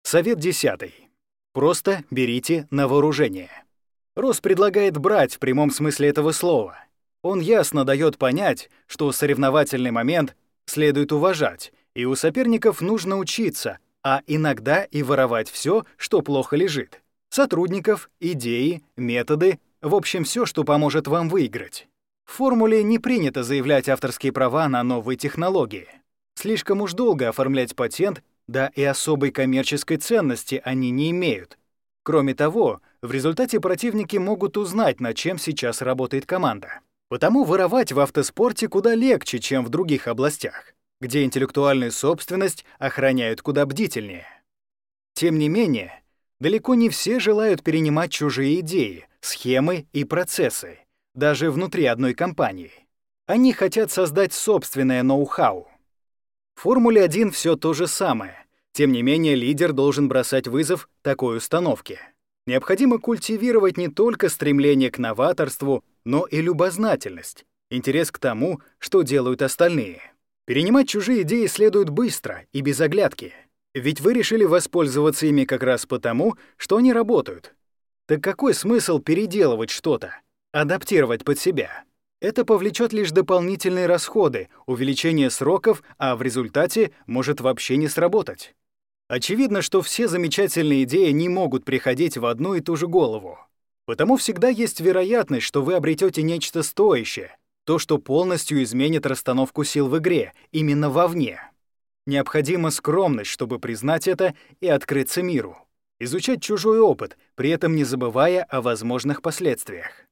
Совет 10. Просто берите на вооружение. Росс предлагает брать в прямом смысле этого слова. Он ясно дает понять, что соревновательный момент следует уважать, и у соперников нужно учиться, а иногда и воровать все, что плохо лежит. Сотрудников, идеи, методы, в общем, все, что поможет вам выиграть. В формуле не принято заявлять авторские права на новые технологии. Слишком уж долго оформлять патент, да и особой коммерческой ценности они не имеют. Кроме того, в результате противники могут узнать, над чем сейчас работает команда. Потому воровать в автоспорте куда легче, чем в других областях, где интеллектуальную собственность охраняют куда бдительнее. Тем не менее, далеко не все желают перенимать чужие идеи, схемы и процессы, даже внутри одной компании. Они хотят создать собственное ноу-хау. В Формуле-1 все то же самое. Тем не менее, лидер должен бросать вызов такой установке. Необходимо культивировать не только стремление к новаторству, но и любознательность, интерес к тому, что делают остальные. Перенимать чужие идеи следует быстро и без оглядки. Ведь вы решили воспользоваться ими как раз потому, что они работают. Так какой смысл переделывать что-то, адаптировать под себя? Это повлечет лишь дополнительные расходы, увеличение сроков, а в результате может вообще не сработать. Очевидно, что все замечательные идеи не могут приходить в одну и ту же голову. Потому всегда есть вероятность, что вы обретете нечто стоящее, то, что полностью изменит расстановку сил в игре, именно вовне. Необходима скромность, чтобы признать это и открыться миру. Изучать чужой опыт, при этом не забывая о возможных последствиях.